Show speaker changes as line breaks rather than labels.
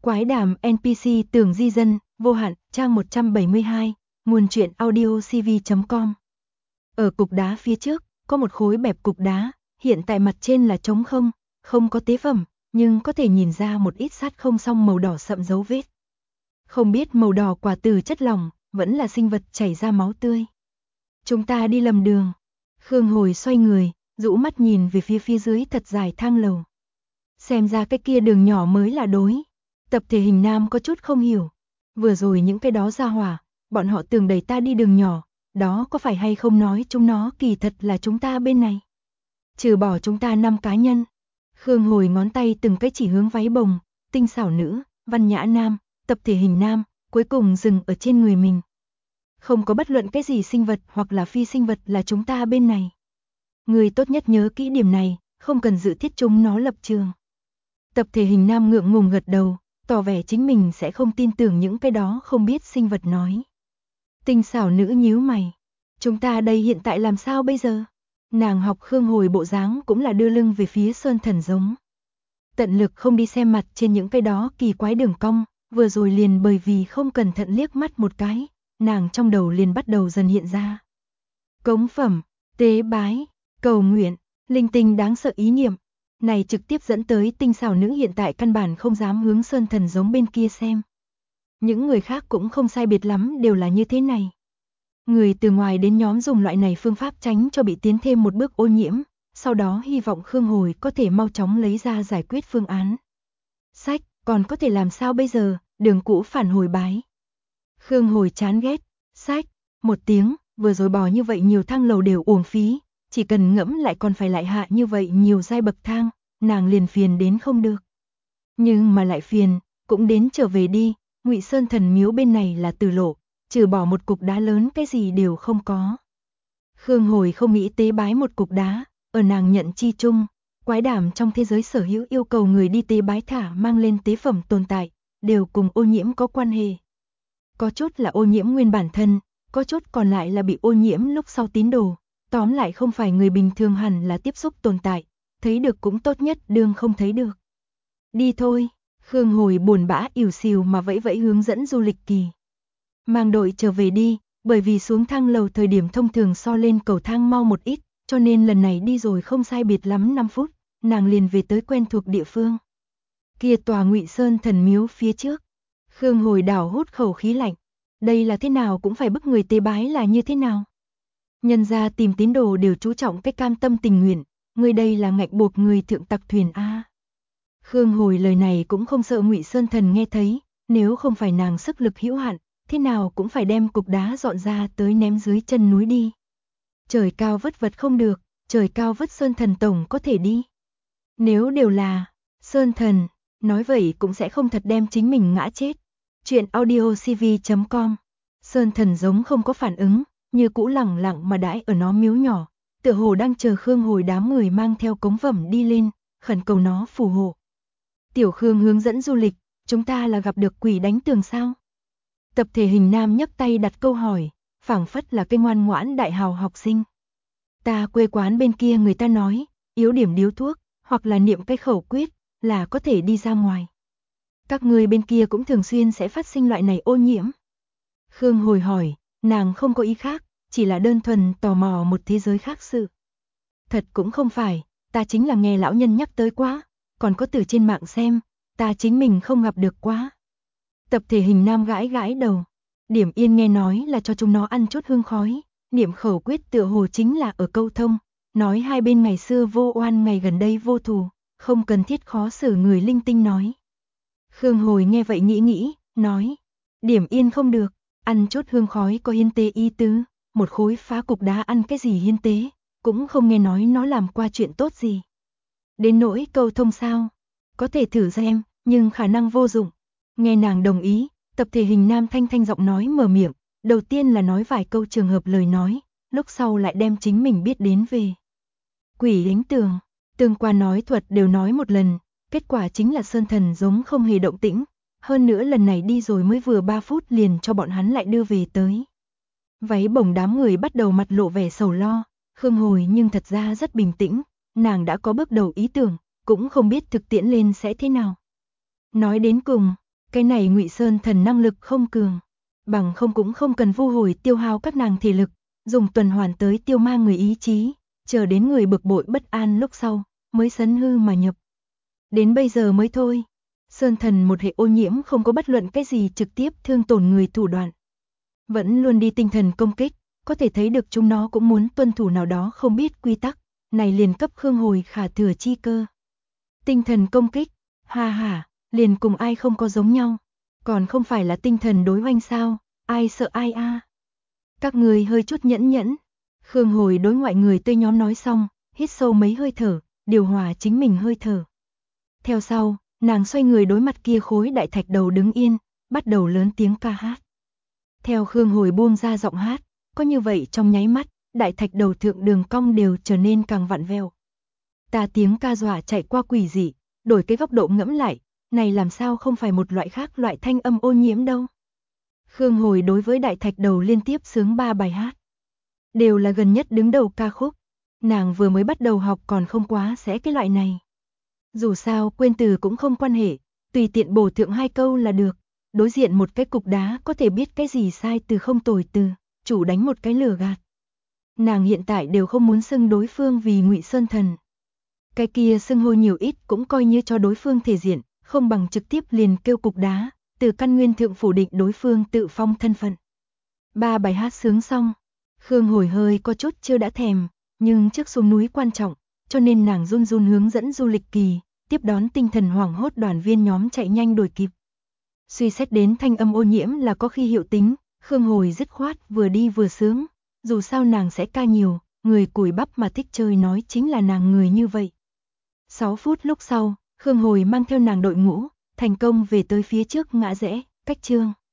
Quái đàm NPC Tường Di Dân, vô hạn, trang 172, nguồn truyện audio cv.com. Ở cục đá phía trước, có một khối bẹp cục đá, hiện tại mặt trên là trống không, không có tế phẩm, nhưng có thể nhìn ra một ít sát không xong màu đỏ sậm dấu vết. Không biết màu đỏ quả từ chất lỏng, vẫn là sinh vật chảy ra máu tươi. Chúng ta đi lầm đường. Khương Hồi xoay người, rũ mắt nhìn về phía dưới thật dài thang lầu. Xem ra cái kia đường nhỏ mới là đối. Tập thể hình nam có chút không hiểu. Vừa rồi những cái đó ra hỏa, bọn họ tưởng đẩy ta đi đường nhỏ, đó có phải hay không nói chúng nó kỳ thật là chúng ta bên này. Trừ bỏ chúng ta 5 cá nhân. Khương Hồi ngón tay từng cái chỉ hướng váy bồng, tinh xảo nữ, văn nhã nam, tập thể hình nam, cuối cùng dừng ở trên người mình. Không có bất luận cái gì sinh vật hoặc là phi sinh vật là chúng ta bên này. Người tốt nhất nhớ kỹ điểm này, không cần dự thiết chúng nó lập trường. Tập thể hình nam ngượng ngùng gật đầu, tỏ vẻ chính mình sẽ không tin tưởng những cái đó không biết sinh vật nói. Tinh xảo nữ nhíu mày. Chúng ta đây hiện tại làm sao bây giờ? Nàng học Khương Hồi bộ dáng cũng là đưa lưng về phía Sơn Thần giống. Tận lực không đi xem mặt trên những cái đó kỳ quái đường cong, vừa rồi liền bởi vì không cẩn thận liếc mắt một cái, nàng trong đầu liền bắt đầu dần hiện ra. Cống phẩm, tế bái, cầu nguyện, linh tinh đáng sợ ý niệm. Này trực tiếp dẫn tới tinh xảo nữ hiện tại căn bản không dám hướng Sơn Thần giống bên kia xem. Những người khác cũng không sai biệt lắm đều là như thế này. Người từ ngoài đến nhóm dùng loại này phương pháp tránh cho bị tiến thêm một bước ô nhiễm, sau đó hy vọng Khương Hồi có thể mau chóng lấy ra giải quyết phương án. Sách, còn có thể làm sao bây giờ, đường cũ phản hồi bái. Khương Hồi chán ghét, sách, một tiếng, vừa rồi bỏ như vậy nhiều thang lầu đều uổng phí, chỉ cần ngẫm lại còn phải lại hạ như vậy nhiều giai bậc thang, nàng liền phiền đến không được. Nhưng mà lại phiền, cũng đến trở về đi, Ngụy Sơn Thần miếu bên này là tử lộ, trừ bỏ một cục đá lớn cái gì đều không có. Khương Hồi không nghĩ tế bái một cục đá, ở nàng nhận chi chung, quái đàm trong thế giới sở hữu yêu cầu người đi tế bái thả mang lên tế phẩm tồn tại, đều cùng ô nhiễm có quan hệ. Có chút là ô nhiễm nguyên bản thân, có chút còn lại là bị ô nhiễm lúc sau tín đồ, tóm lại không phải người bình thường hẳn là tiếp xúc tồn tại, thấy được cũng tốt nhất đương không thấy được. Đi thôi, Khương Hồi buồn bã ỉu xìu mà vẫy vẫy hướng dẫn du lịch kỳ. Mang đội trở về đi, bởi vì xuống thang lầu thời điểm thông thường so lên cầu thang mau một ít, cho nên lần này đi rồi không sai biệt lắm 5 phút, nàng liền về tới quen thuộc địa phương. Kia tòa Ngụy Sơn Thần miếu phía trước. Khương Hồi đảo hút khẩu khí lạnh. Đây là thế nào cũng phải bức người tế bái là như thế nào? Nhân ra tìm tín đồ đều chú trọng cái cam tâm tình nguyện, người đây là ngạnh buộc người thượng tặc thuyền a. Khương Hồi lời này cũng không sợ Ngụy Sơn Thần nghe thấy, nếu không phải nàng sức lực hữu hạn, thế nào cũng phải đem cục đá dọn ra tới ném dưới chân núi đi. Trời cao vất vật không được, trời cao vất Sơn Thần tổng có thể đi. Nếu đều là Sơn Thần, nói vậy cũng sẽ không thật đem chính mình ngã chết. Chuyện audio cv.com. Sơn Thần giống không có phản ứng, như cũ lẳng lặng mà đãi ở nó miếu nhỏ, tựa hồ đang chờ Khương Hồi đám người mang theo cống phẩm đi lên, khẩn cầu nó phù hộ. Tiểu Khương hướng dẫn du lịch, chúng ta là gặp được quỷ đánh tường sao? Tập thể hình nam nhấc tay đặt câu hỏi, phảng phất là cái ngoan ngoãn đại hào học sinh. Ta quê quán bên kia người ta nói, yếu điểm điếu thuốc, hoặc là niệm cái khẩu quyết, là có thể đi ra ngoài. Các người bên kia cũng thường xuyên sẽ phát sinh loại này ô nhiễm. Khương Hồi hỏi, nàng không có ý khác, chỉ là đơn thuần tò mò một thế giới khác sự. Thật cũng không phải, ta chính là nghe lão nhân nhắc tới quá, còn có từ trên mạng xem, ta chính mình không gặp được quá. Tập thể hình nam gãi gãi đầu, Điểm Yên nghe nói là cho chúng nó ăn chút hương khói, niệm khẩu quyết tựa hồ chính là ở câu thông, nói hai bên ngày xưa vô oan ngày gần đây vô thù, không cần thiết khó xử người linh tinh nói. Khương Hồi nghe vậy nghĩ, nói, Điểm Yên không được, ăn chút hương khói có hiến tế ý tứ, một khối phá cục đá ăn cái gì hiến tế, cũng không nghe nói nó làm qua chuyện tốt gì. Đến nỗi câu thông sao, có thể thử xem, nhưng khả năng vô dụng. Nghe nàng đồng ý, tập thể hình nam thanh giọng nói mở miệng, đầu tiên là nói vài câu trường hợp lời nói, lúc sau lại đem chính mình biết đến về. Quỷ đánh tường, tương quan nói thuật đều nói một lần, kết quả chính là Sơn Thần giống không hề động tĩnh, hơn nữa lần này đi rồi mới vừa 3 phút liền cho bọn hắn lại đưa về tới. Váy bồng đám người bắt đầu mặt lộ vẻ sầu lo, Khương Hồi nhưng thật ra rất bình tĩnh, nàng đã có bước đầu ý tưởng, cũng không biết thực tiễn lên sẽ thế nào. Nói đến cùng, Cái này Ngụy Sơn Thần năng lực không cường, bằng không cũng không cần vu hồi tiêu hao các nàng thể lực, dùng tuần hoàn tới tiêu ma người ý chí, chờ đến người bực bội bất an lúc sau, mới sấn hư mà nhập. Đến bây giờ mới thôi. Sơn Thần một hệ ô nhiễm không có bất luận cái gì trực tiếp thương tổn người thủ đoạn. Vẫn luôn đi tinh thần công kích, có thể thấy được chúng nó cũng muốn tuân thủ nào đó không biết quy tắc, này liền cấp Khương Hồi khả thừa chi cơ. Tinh thần công kích, ha ha, liền cùng ai không có giống nhau, còn không phải là tinh thần đối oanh sao, ai sợ ai a. Các người hơi chút nhẫn nhẫn. Khương Hồi đối ngoại người tươi nhóm nói xong, hít sâu mấy hơi thở, điều hòa chính mình hơi thở. Theo sau, nàng xoay người đối mặt kia khối đại thạch đầu đứng yên, bắt đầu lớn tiếng ca hát. Theo Khương Hồi buông ra giọng hát, có như vậy trong nháy mắt, đại thạch đầu thượng đường cong đều trở nên càng vặn vẹo. Ta tiếng ca dọa chạy qua quỷ dị, đổi cái góc độ ngẫm lại, này làm sao không phải một loại khác loại thanh âm ô nhiễm đâu. Khương Hồi đối với đại thạch đầu liên tiếp sướng 3 bài hát. Đều là gần nhất đứng đầu ca khúc. Nàng vừa mới bắt đầu học còn không quá sẽ cái loại này. Dù sao quên từ cũng không quan hệ, tùy tiện bổ thượng 2 câu là được. Đối diện một cái cục đá có thể biết cái gì sai từ không tồi từ, chủ đánh một cái lừa gạt. Nàng hiện tại đều không muốn xưng đối phương vì Ngụy Sơn Thần. Cái kia xưng hô nhiều ít cũng coi như cho đối phương thể diện, không bằng trực tiếp liền kêu cục đá, từ căn nguyên thượng phủ định đối phương tự phong thân phận. 3 bài hát sướng xong, Khương Hồi hơi có chút chưa đã thèm, nhưng trước xuống núi quan trọng, cho nên nàng run run hướng dẫn du lịch kỳ, tiếp đón tinh thần hoảng hốt đoàn viên nhóm chạy nhanh đuổi kịp. Suy xét đến thanh âm ô nhiễm là có khi hiệu tính, Khương Hồi dứt khoát vừa đi vừa sướng, dù sao nàng sẽ ca nhiều, người cùi bắp mà thích chơi nói chính là nàng người như vậy. 6 phút lúc sau, Khương Hồi mang theo nàng đội ngũ, thành công về tới phía trước ngã rẽ, cách chương.